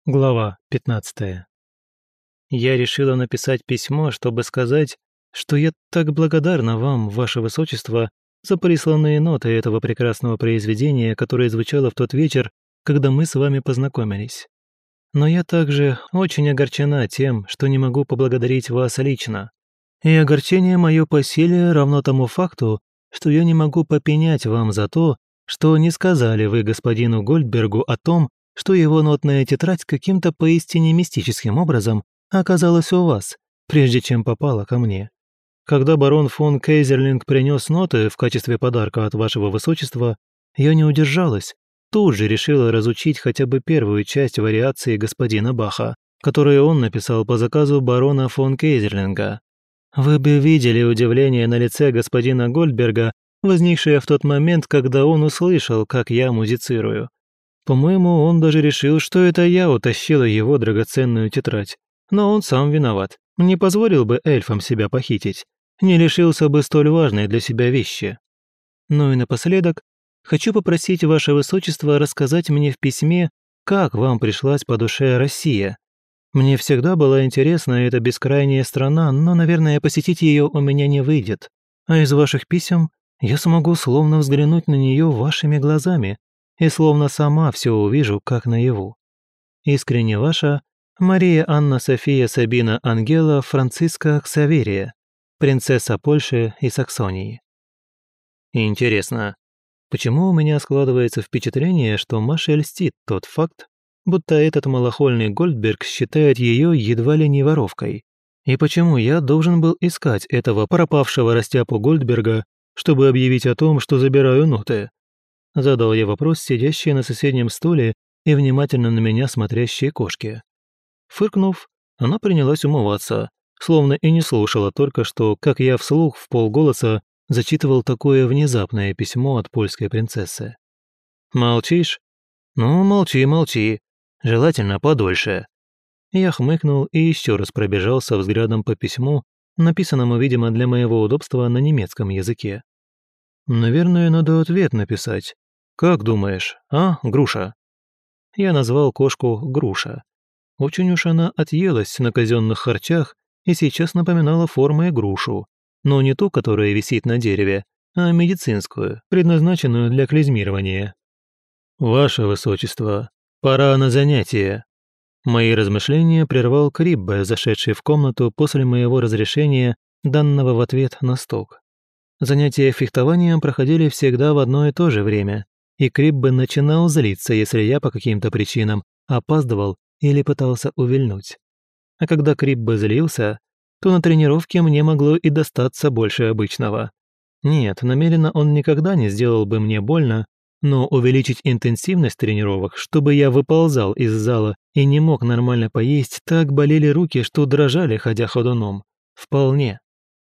Глава 15. Я решила написать письмо, чтобы сказать, что я так благодарна вам, ваше высочество, за присланные ноты этого прекрасного произведения, которое звучало в тот вечер, когда мы с вами познакомились. Но я также очень огорчена тем, что не могу поблагодарить вас лично. И огорчение мое по силе равно тому факту, что я не могу попенять вам за то, что не сказали вы господину Гольдбергу о том, что его нотная тетрадь каким-то поистине мистическим образом оказалась у вас, прежде чем попала ко мне. Когда барон фон Кейзерлинг принес ноты в качестве подарка от вашего высочества, я не удержалась, тут же решила разучить хотя бы первую часть вариации господина Баха, которую он написал по заказу барона фон Кейзерлинга. Вы бы видели удивление на лице господина Гольдберга, возникшее в тот момент, когда он услышал, как я музицирую. По-моему, он даже решил, что это я утащила его драгоценную тетрадь. Но он сам виноват. Не позволил бы эльфам себя похитить. Не лишился бы столь важной для себя вещи. Ну и напоследок, хочу попросить ваше высочество рассказать мне в письме, как вам пришлась по душе Россия. Мне всегда была интересна эта бескрайняя страна, но, наверное, посетить ее у меня не выйдет. А из ваших писем я смогу словно взглянуть на нее вашими глазами, и словно сама все увижу, как наяву. Искренне ваша Мария Анна София Сабина Ангела Франциска Ксаверия, принцесса Польши и Саксонии. Интересно, почему у меня складывается впечатление, что Маше льстит тот факт, будто этот малохольный Гольдберг считает ее едва ли не воровкой? И почему я должен был искать этого пропавшего растяпу Гольдберга, чтобы объявить о том, что забираю ноты? Задал я вопрос сидящей на соседнем стуле и внимательно на меня смотрящей кошке. Фыркнув, она принялась умываться, словно и не слушала только что, как я вслух в полголоса зачитывал такое внезапное письмо от польской принцессы. «Молчишь? Ну, молчи, молчи. Желательно подольше». Я хмыкнул и еще раз пробежался взглядом по письму, написанному, видимо, для моего удобства на немецком языке. «Наверное, надо ответ написать. Как думаешь, а, Груша?» Я назвал кошку Груша. Очень уж она отъелась на казенных харчах и сейчас напоминала формой грушу, но не ту, которая висит на дереве, а медицинскую, предназначенную для клизмирования. «Ваше высочество, пора на занятия». Мои размышления прервал Криббе, зашедший в комнату после моего разрешения, данного в ответ на стук. Занятия фехтованием проходили всегда в одно и то же время, и Криббе начинал злиться, если я по каким-то причинам опаздывал или пытался увильнуть. А когда Криббе злился, то на тренировке мне могло и достаться больше обычного. Нет, намеренно он никогда не сделал бы мне больно, но увеличить интенсивность тренировок, чтобы я выползал из зала и не мог нормально поесть, так болели руки, что дрожали, ходя ходуном. Вполне.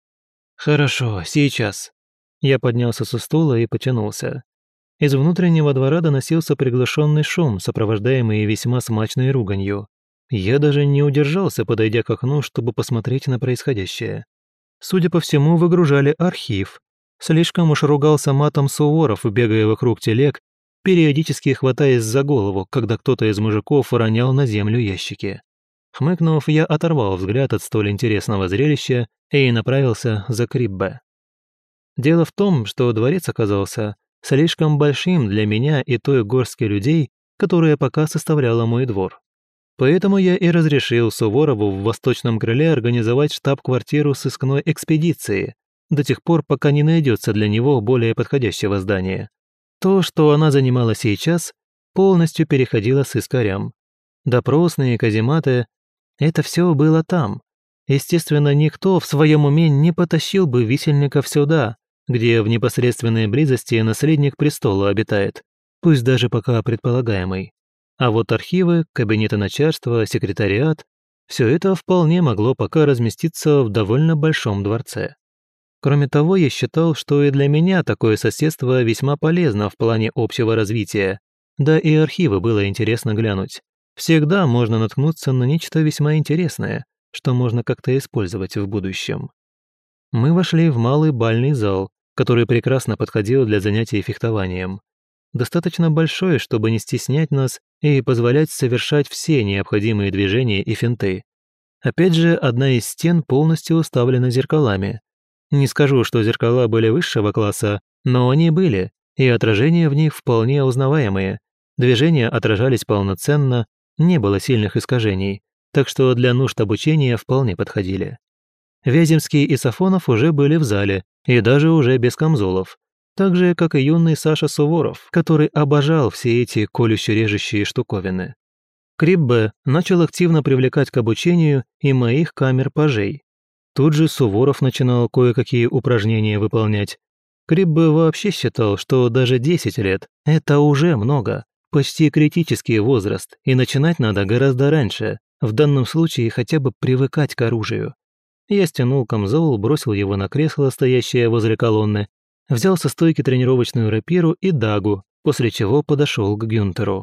«Хорошо, сейчас». Я поднялся со стула и потянулся. Из внутреннего двора доносился приглушенный шум, сопровождаемый весьма смачной руганью. Я даже не удержался, подойдя к окну, чтобы посмотреть на происходящее. Судя по всему, выгружали архив. Слишком уж ругался матом Суворов, бегая вокруг телег, периодически хватаясь за голову, когда кто-то из мужиков ронял на землю ящики. Хмыкнув, я оторвал взгляд от столь интересного зрелища и направился за Криббе. Дело в том, что дворец оказался слишком большим для меня и той горстки людей, которая пока составляла мой двор. Поэтому я и разрешил Суворову в восточном крыле организовать штаб-квартиру сыскной экспедиции до тех пор, пока не найдется для него более подходящего здания. То, что она занимала сейчас, полностью переходило с искарям. Допросные, казематы — это все было там. Естественно, никто в своем уме не потащил бы висельников сюда, где в непосредственной близости наследник престола обитает, пусть даже пока предполагаемый. А вот архивы, кабинеты начальства, секретариат – все это вполне могло пока разместиться в довольно большом дворце. Кроме того, я считал, что и для меня такое соседство весьма полезно в плане общего развития, да и архивы было интересно глянуть. Всегда можно наткнуться на нечто весьма интересное, что можно как-то использовать в будущем. Мы вошли в малый бальный зал, который прекрасно подходил для занятий фехтованием. достаточно большой, чтобы не стеснять нас и позволять совершать все необходимые движения и финты. Опять же, одна из стен полностью уставлена зеркалами. Не скажу, что зеркала были высшего класса, но они были, и отражения в них вполне узнаваемые. Движения отражались полноценно, не было сильных искажений, так что для нужд обучения вполне подходили. Вяземский и Сафонов уже были в зале, и даже уже без камзолов. Так же, как и юный Саша Суворов, который обожал все эти колюще-режущие штуковины. Криббе начал активно привлекать к обучению и моих камер-пажей. Тут же Суворов начинал кое-какие упражнения выполнять. Криббе вообще считал, что даже 10 лет – это уже много, почти критический возраст, и начинать надо гораздо раньше, в данном случае хотя бы привыкать к оружию. Я стянул камзол, бросил его на кресло, стоящее возле колонны, взял со стойки тренировочную рапиру и дагу, после чего подошел к Гюнтеру.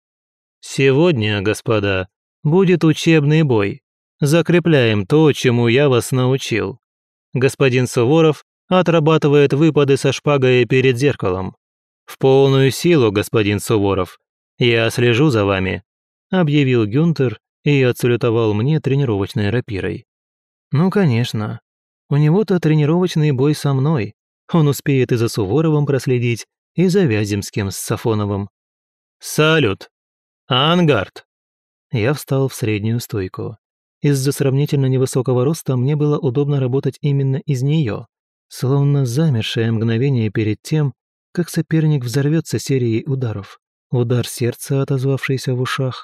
«Сегодня, господа, будет учебный бой. Закрепляем то, чему я вас научил. Господин Суворов отрабатывает выпады со шпагой перед зеркалом. В полную силу, господин Суворов. Я слежу за вами», — объявил Гюнтер и отсалютовал мне тренировочной рапирой. «Ну, конечно. У него-то тренировочный бой со мной. Он успеет и за Суворовым проследить, и за Вяземским с Сафоновым». «Салют! Ангард!» Я встал в среднюю стойку. Из-за сравнительно невысокого роста мне было удобно работать именно из нее, словно замершее мгновение перед тем, как соперник взорвется серией ударов. Удар сердца, отозвавшийся в ушах.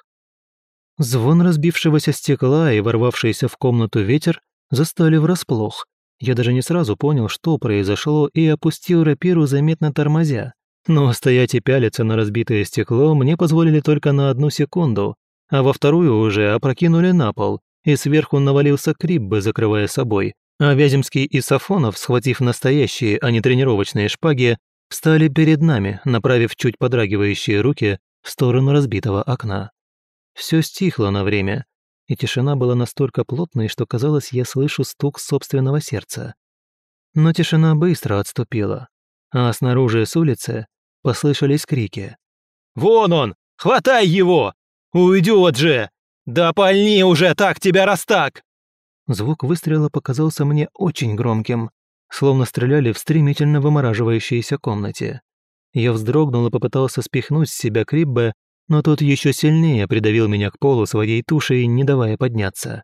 Звон разбившегося стекла и ворвавшийся в комнату ветер застали врасплох. Я даже не сразу понял, что произошло, и опустил рапиру, заметно тормозя. Но стоять и пялиться на разбитое стекло мне позволили только на 1 секунду, а во вторую уже опрокинули на пол, и сверху навалился Криббе, закрывая собой, а Вяземский и Сафонов, схватив настоящие, а не тренировочные шпаги, встали перед нами, направив чуть подрагивающие руки в сторону разбитого окна. Все стихло на время, и тишина была настолько плотной, что казалось, я слышу стук собственного сердца. Но тишина быстро отступила, а снаружи с улицы послышались крики. «Вон он! Хватай его! Уйдет же! Да пальни уже так тебя, раз так!» Звук выстрела показался мне очень громким, словно стреляли в стремительно вымораживающейся комнате. Я вздрогнул и попытался спихнуть с себя Криббе, но тот еще сильнее придавил меня к полу своей тушей, не давая подняться.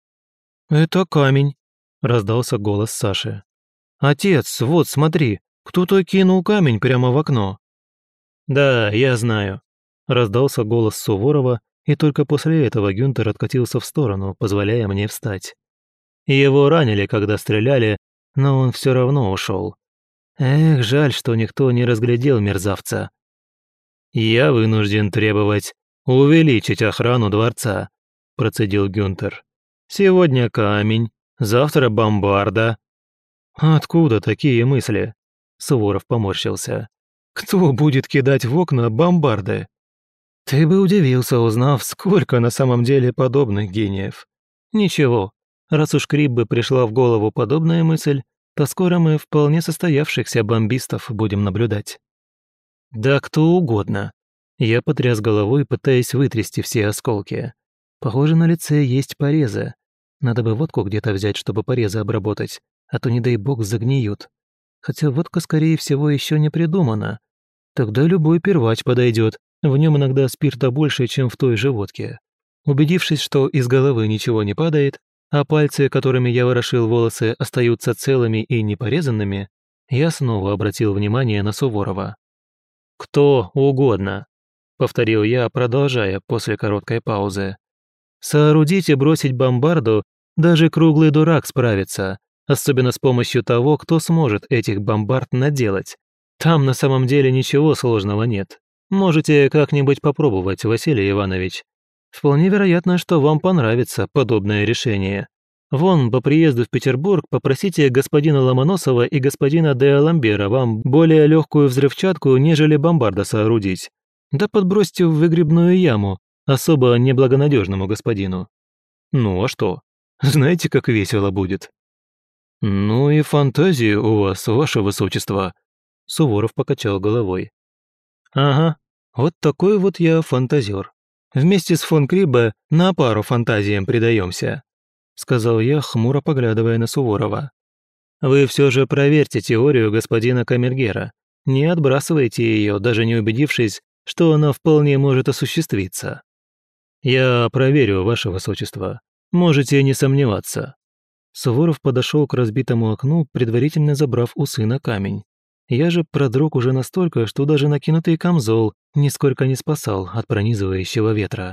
«Это камень», — раздался голос Саши. «Отец, вот смотри, кто-то кинул камень прямо в окно». «Да, я знаю», — раздался голос Суворова, и только после этого Гюнтер откатился в сторону, позволяя мне встать. Его ранили, когда стреляли, но он все равно ушел. Эх, жаль, что никто не разглядел мерзавца. «Я вынужден требовать увеличить охрану дворца», – процедил Гюнтер. «Сегодня камень, завтра бомбарда». «Откуда такие мысли?» – Суворов поморщился. «Кто будет кидать в окна бомбарды?» «Ты бы удивился, узнав, сколько на самом деле подобных гениев. Ничего, раз уж Криббе пришла в голову подобная мысль, то скоро мы вполне состоявшихся бомбистов будем наблюдать». «Да кто угодно». Я потряс головой, пытаясь вытрясти все осколки. Похоже, на лице есть порезы. Надо бы водку где-то взять, чтобы порезы обработать, а то, не дай бог, загниют. Хотя водка, скорее всего, еще не придумана. Тогда любой первач подойдет. В нем иногда спирта больше, чем в той же водке. Убедившись, что из головы ничего не падает, а пальцы, которыми я ворошил волосы, остаются целыми и непорезанными, я снова обратил внимание на Суворова. «Кто угодно», — повторил я, продолжая после короткой паузы. «Соорудить и бросить бомбарду даже круглый дурак справится, особенно с помощью того, кто сможет этих бомбард наделать. Там на самом деле ничего сложного нет. Можете как-нибудь попробовать, Василий Иванович. Вполне вероятно, что вам понравится подобное решение. Вон, по приезду в Петербург попросите господина Ломоносова и господина де Аламбера вам более легкую взрывчатку, нежели бомбарда соорудить. Да подбросьте в выгребную яму особо неблагонадежному господину. Ну а что? Знаете, как весело будет?» «Ну и фантазии у вас, ваше высочество», — Суворов покачал головой. Ага, вот такой вот я фантазер. Вместе с фон Криббе на пару фантазиям предаемся, сказал я, хмуро поглядывая на Суворова. Вы все же проверьте теорию господина Камергера. Не отбрасывайте ее, даже не убедившись, что она вполне может осуществиться. Я проверю, ваше высочество. Можете не сомневаться. Суворов подошел к разбитому окну, предварительно забрав у сына камень. Я же продрог уже настолько, что даже накинутый камзол нисколько не спасал от пронизывающего ветра.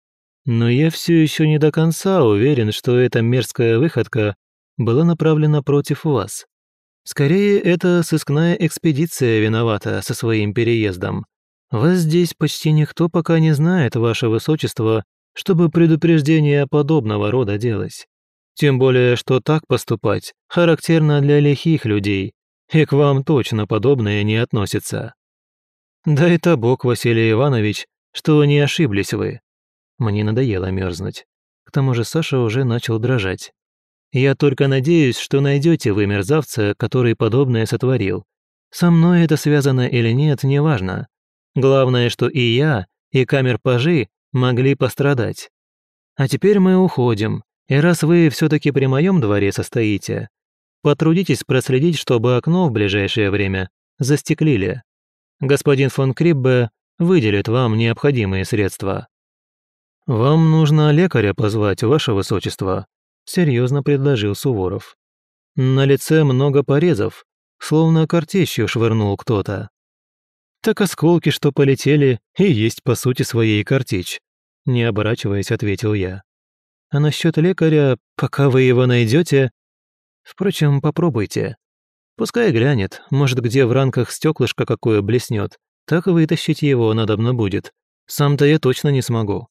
Но я все еще не до конца уверен, что эта мерзкая выходка была направлена против вас. Скорее, это сыскная экспедиция виновата со своим переездом. Вас здесь почти никто пока не знает, ваше высочество, чтобы предупреждение подобного рода делать. Тем более, что так поступать характерно для лихих людей, и к вам точно подобное не относится. Дай-то Бог, Василий Иванович, что не ошиблись вы. Мне надоело мерзнуть. К тому же Саша уже начал дрожать. Я только надеюсь, что найдете вы мерзавца, который подобное сотворил. Со мной это связано или нет, неважно. Главное, что и я, и камер-пажи могли пострадать. А теперь мы уходим, и раз вы все-таки при моем дворе состоите, потрудитесь проследить, чтобы окно в ближайшее время застеклили. Господин фон Криббе выделит вам необходимые средства. Вам нужно лекаря позвать, ваше высочество, серьезно предложил Суворов. На лице много порезов, словно картечью швырнул кто-то. Так осколки, что полетели, и есть по сути своей картечь, не оборачиваясь, ответил я. А насчет лекаря, пока вы его найдете... Впрочем, попробуйте. Пускай глянет, может, где в ранках стеклышко какое блеснет, так и вытащить его надобно будет. Сам-то я точно не смогу.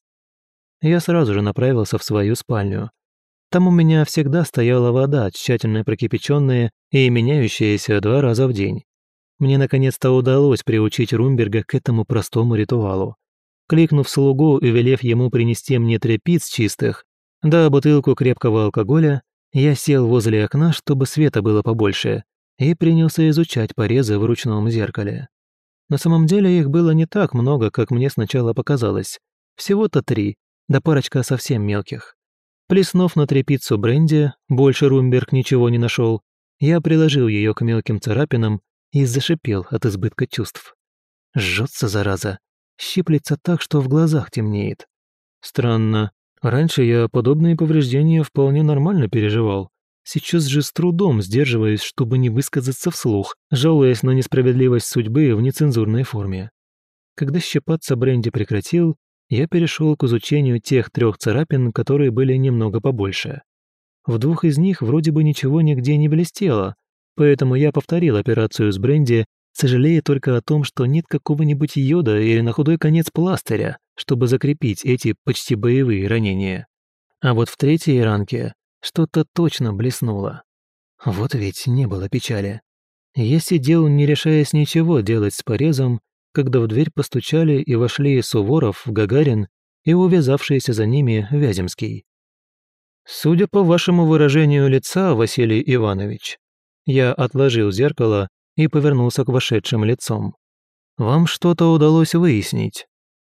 Я сразу же направился в свою спальню. Там у меня всегда стояла вода, тщательно прокипяченная и меняющаяся 2 раза в день. Мне наконец-то удалось приучить Румберга к этому простому ритуалу. Кликнув слугу и велев ему принести мне тряпиц чистых, да бутылку крепкого алкоголя, я сел возле окна, чтобы света было побольше, и принялся изучать порезы в ручном зеркале. На самом деле их было не так много, как мне сначала показалось. Всего-то 3, да парочка совсем мелких. Плеснув на тряпицу бренди, больше Румберг ничего не нашел, я приложил ее к мелким царапинам и зашипел от избытка чувств. Жжется, зараза, щиплется так, что в глазах темнеет. Странно, раньше я подобные повреждения вполне нормально переживал. Сейчас же с трудом сдерживаюсь, чтобы не высказаться вслух, жалуясь на несправедливость судьбы в нецензурной форме. Когда щипаться бренди прекратил, я перешел к изучению тех 3 царапин, которые были немного побольше. В 2 из них вроде бы ничего нигде не блестело, поэтому я повторил операцию с бренди, сожалея только о том, что нет какого-нибудь йода или на худой конец пластыря, чтобы закрепить эти почти боевые ранения. А вот в 3-й ранке что-то точно блеснуло. Вот ведь не было печали. Я сидел, не решаясь ничего делать с порезом, когда в дверь постучали и вошли Суворов, Гагарин и увязавшийся за ними Вяземский. «Судя по вашему выражению лица, Василий Иванович», я отложил зеркало и повернулся к вошедшим лицом. «Вам что-то удалось выяснить?»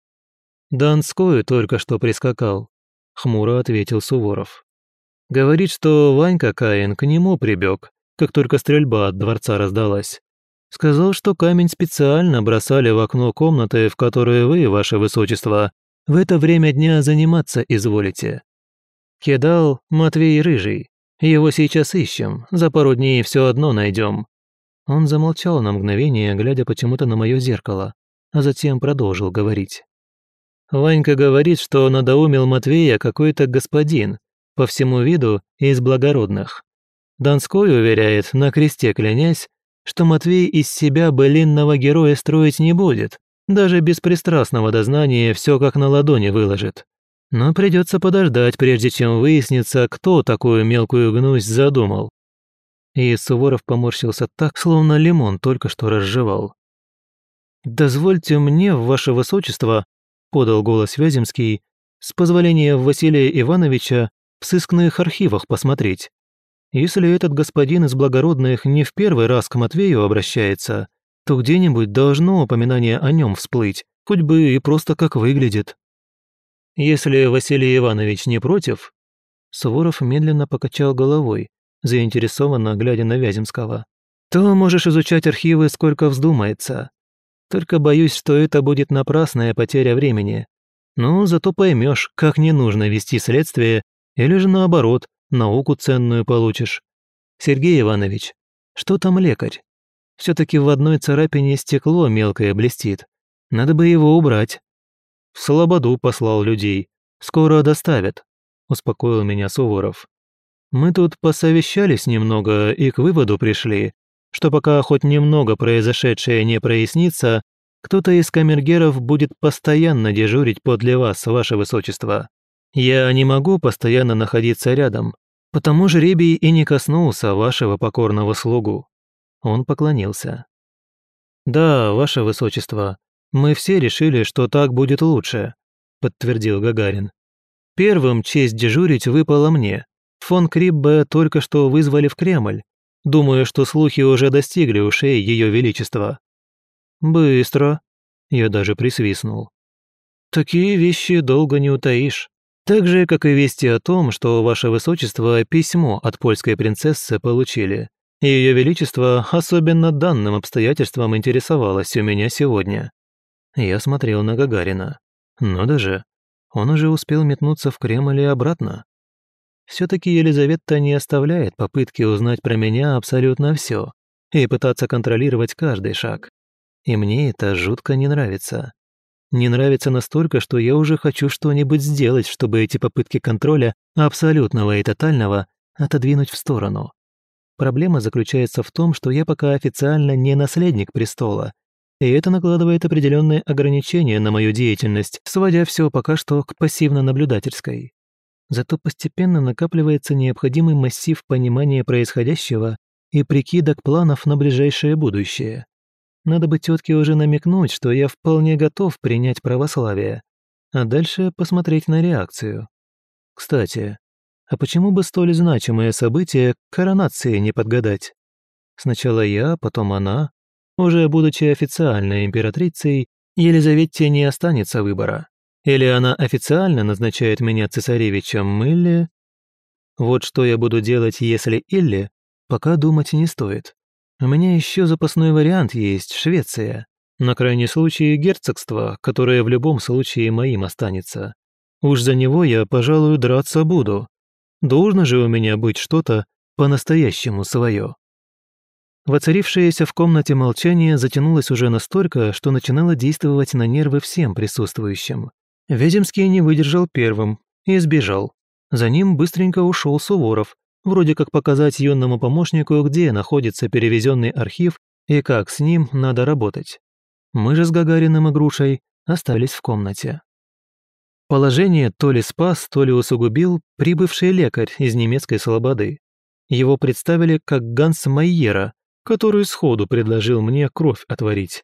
«Донской только что прискакал», — хмуро ответил Суворов. «Говорит, что Ванька Каин к нему прибег, как только стрельба от дворца раздалась. Сказал, что камень специально бросали в окно комнаты, в которой вы, ваше высочество, в это время дня заниматься изволите. Кидал Матвей Рыжий. Его сейчас ищем, за пару дней все одно найдем». Он замолчал на мгновение, глядя почему-то на мое зеркало, а затем продолжил говорить. «Ванька говорит, что надоумил Матвея какой-то господин, по всему виду из благородных. Донской уверяет, на кресте клянясь, что Матвей из себя былинного героя строить не будет, даже без пристрастного дознания все как на ладони выложит. Но придется подождать, прежде чем выяснится, кто такую мелкую гнусь задумал». И Суворов поморщился так, словно лимон только что разжевал. «Дозвольте мне, ваше высочество», — подал голос Вяземский, «с позволения Василия Ивановича в сыскных архивах посмотреть. Если этот господин из благородных не в первый раз к Матвею обращается, то где-нибудь должно упоминание о нем всплыть, хоть бы и просто как выглядит. Если Василий Иванович не против, Суворов медленно покачал головой, заинтересованно глядя на Вяземского, то можешь изучать архивы сколько вздумается. Только боюсь, что это будет напрасная потеря времени. Но зато поймешь, как не нужно вести следствие, или же наоборот, науку ценную получишь. Сергей Иванович, что там лекарь? Все-таки в одной царапине стекло мелкое блестит. Надо бы его убрать. В Слободу послал людей. Скоро доставят, успокоил меня Суворов. Мы тут посовещались немного и к выводу пришли, что пока хоть немного произошедшее не прояснится, кто-то из камергеров будет постоянно дежурить подле вас, ваше высочество. Я не могу постоянно находиться рядом, потому жребий и не коснулся вашего покорного слугу». Он поклонился. «Да, ваше высочество, мы все решили, что так будет лучше», подтвердил Гагарин. «Первым честь дежурить выпала мне. Фон Криббе только что вызвали в Кремль. Думаю, что слухи уже достигли ушей Ее Величества». «Быстро», — я даже присвистнул. «Такие вещи долго не утаишь. Так же, как и вести о том, что Ваше Высочество письмо от польской принцессы получили. И Ее Величество особенно данным обстоятельством интересовалось у меня сегодня». Я смотрел на Гагарина. Ну даже, он уже успел метнуться в Кремль и обратно. Все-таки Елизавета не оставляет попытки узнать про меня абсолютно все и пытаться контролировать каждый шаг. И мне это жутко не нравится. Не нравится настолько, что я уже хочу что-нибудь сделать, чтобы эти попытки контроля абсолютного и тотального отодвинуть в сторону. Проблема заключается в том, что я пока официально не наследник престола, и это накладывает определенные ограничения на мою деятельность, сводя все пока что к пассивно-наблюдательской. Зато постепенно накапливается необходимый массив понимания происходящего и прикидок планов на ближайшее будущее. Надо бы тетке уже намекнуть, что я вполне готов принять православие, а дальше посмотреть на реакцию. Кстати, а почему бы столь значимое событие к коронации не подгадать? Сначала я, потом она. Уже будучи официальной императрицей, Елизавете не останется выбора. Или она официально назначает меня цесаревичем, или... Вот что я буду делать, если или, пока думать не стоит. У меня еще запасной вариант есть, Швеция. На крайний случай герцогство, которое в любом случае моим останется. Уж за него я, пожалуй, драться буду. Должно же у меня быть что-то по-настоящему свое. Воцарившееся в комнате молчание затянулось уже настолько, что начинало действовать на нервы всем присутствующим. Вяземский не выдержал первым и сбежал. За ним быстренько ушел Суворов, вроде как показать юному помощнику, где находится перевезенный архив и как с ним надо работать. Мы же с Гагариным и Грушей остались в комнате. Положение то ли спас, то ли усугубил прибывший лекарь из немецкой слободы. Его представили как Ганс Майера, который сходу предложил мне кровь отварить.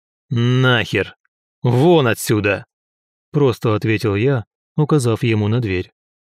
«Нахер! Вон отсюда!» Просто ответил я, указав ему на дверь.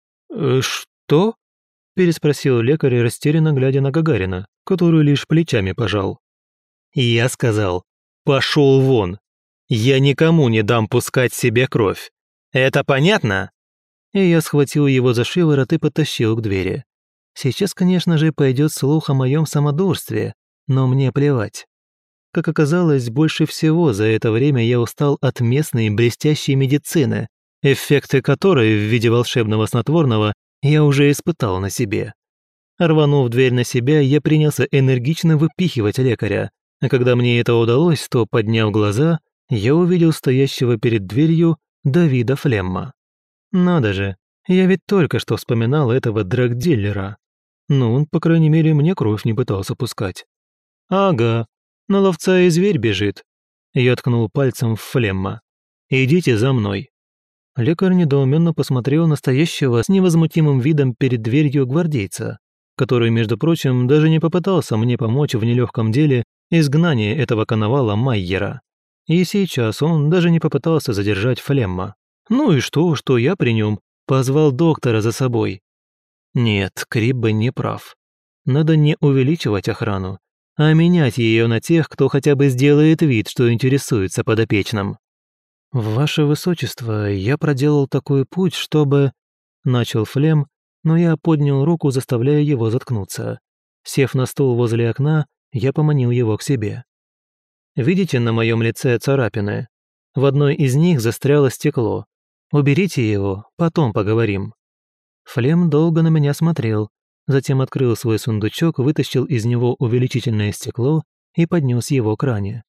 «Что?» – переспросил лекарь, растерянно глядя на Гагарина, который лишь плечами пожал. «Я сказал, пошел вон! Я никому не дам пускать себе кровь! Это понятно?» И я схватил его за шиворот и потащил к двери. Сейчас, конечно же, пойдет слух о моем самодурстве, но мне плевать. Как оказалось, больше всего за это время я устал от местной блестящей медицины, эффекты которой в виде волшебного снотворного я уже испытал на себе. Рванув дверь на себя, я принялся энергично выпихивать лекаря, а когда мне это удалось, то, подняв глаза, я увидел стоящего перед дверью Давида Флемма. Надо же, я ведь только что вспоминал этого драгдиллера. Но он, по крайней мере, мне кровь не пытался пускать. Ага, на ловца и зверь бежит. Я ткнул пальцем в Флемма. «Идите за мной». Лекарь недоуменно посмотрел на стоящего с невозмутимым видом перед дверью гвардейца, который, между прочим, даже не попытался мне помочь в нелегком деле изгнания этого коновала Майера. И сейчас он даже не попытался задержать Флемма. Ну и что я при нем позвал доктора за собой. Нет, Криббе не прав. Надо не увеличивать охрану, а менять ее на тех, кто хотя бы сделает вид, что интересуется подопечным. «Ваше Высочество, я проделал такой путь, чтобы...» Начал Флем, но я поднял руку, заставляя его заткнуться. Сев на стул возле окна, я поманил его к себе. «Видите на моем лице царапины? В одной из них застряло стекло. Уберите его, потом поговорим». Флем долго на меня смотрел, затем открыл свой сундучок, вытащил из него увеличительное стекло и поднес его к ране.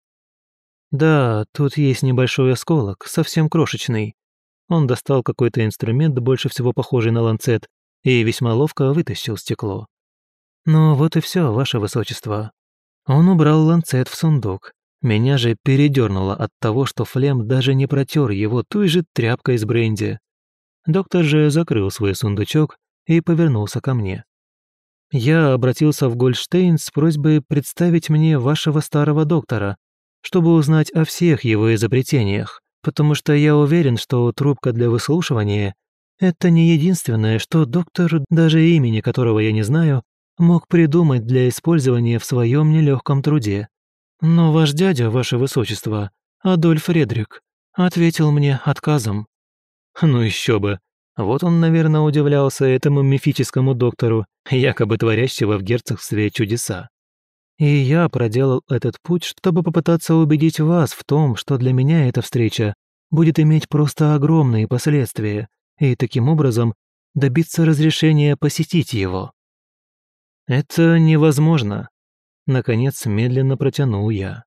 «Да, тут есть небольшой осколок, совсем крошечный». Он достал какой-то инструмент, больше всего похожий на ланцет, и весьма ловко вытащил стекло. «Ну вот и все, Ваше Высочество». Он убрал ланцет в сундук. Меня же передернуло от того, что Флем даже не протер его той же тряпкой с бренди. Доктор же закрыл свой сундучок и повернулся ко мне. «Я обратился в Гольштейн с просьбой представить мне вашего старого доктора, чтобы узнать о всех его изобретениях, потому что я уверен, что трубка для выслушивания – это не единственное, что доктор, даже имени которого я не знаю, мог придумать для использования в своем нелегком труде. Но ваш дядя, ваше высочество, Адольф Редрик, ответил мне отказом». Ну еще бы. Вот он, наверное, удивлялся этому мифическому доктору, якобы творящего в герцогстве чудеса. И я проделал этот путь, чтобы попытаться убедить вас в том, что для меня эта встреча будет иметь просто огромные последствия, и таким образом добиться разрешения посетить его. «Это невозможно», — наконец медленно протянул я.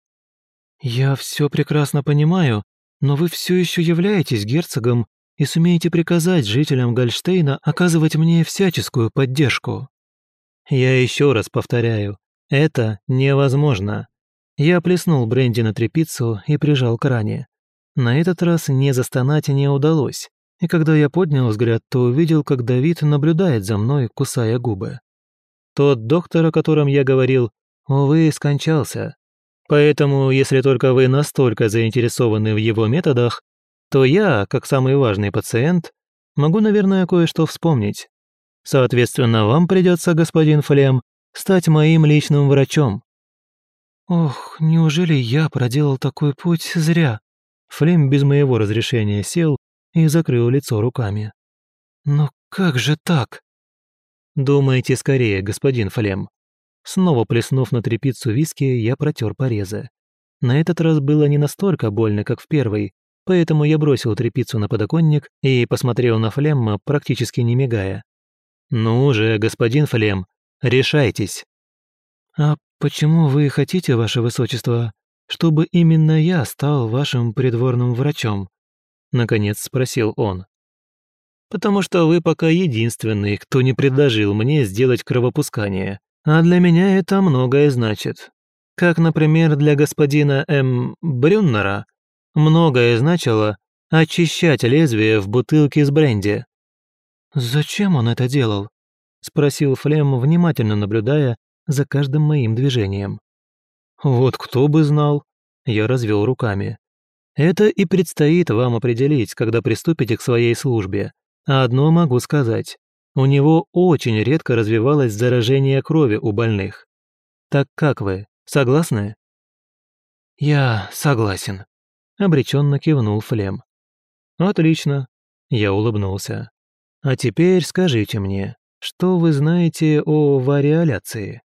«Я все прекрасно понимаю, но вы все еще являетесь герцогом и сумеете приказать жителям Гольштейна оказывать мне всяческую поддержку». «Я еще раз повторяю, это невозможно». Я плеснул бренди на тряпицу и прижал к ране. На этот раз не застонать не удалось, и когда я поднял взгляд, то увидел, как Давид наблюдает за мной, кусая губы. Тот доктор, о котором я говорил, увы, скончался. Поэтому, если только вы настолько заинтересованы в его методах, то я, как самый важный пациент, могу, наверное, кое-что вспомнить. Соответственно, вам придется, господин Флем, стать моим личным врачом». «Ох, неужели я проделал такой путь зря?» Флем без моего разрешения сел и закрыл лицо руками. «Но как же так?» «Думайте скорее, господин Флем». Снова плеснув на тряпицу виски, я протер порезы. На этот раз было не настолько больно, как в первый, поэтому я бросил тряпицу на подоконник и посмотрел на Флемма, практически не мигая. «Ну же, господин Флем, решайтесь». «А почему вы хотите, ваше высочество, чтобы именно я стал вашим придворным врачом?» Наконец спросил он. «Потому что вы пока единственный, кто не предложил мне сделать кровопускание, а для меня это многое значит. Как, например, для господина Брюннера многое значило очищать лезвие в бутылке с бренди». «Зачем он это делал?» – спросил Флем, внимательно наблюдая за каждым моим движением. «Вот кто бы знал?» – я развел руками. «Это и предстоит вам определить, когда приступите к своей службе. А одно могу сказать. У него очень редко развивалось заражение крови у больных. Так как вы, согласны?» «Я согласен», – обреченно кивнул Флем. «Отлично», – я улыбнулся. «А теперь скажите мне, что вы знаете о вариоляции?»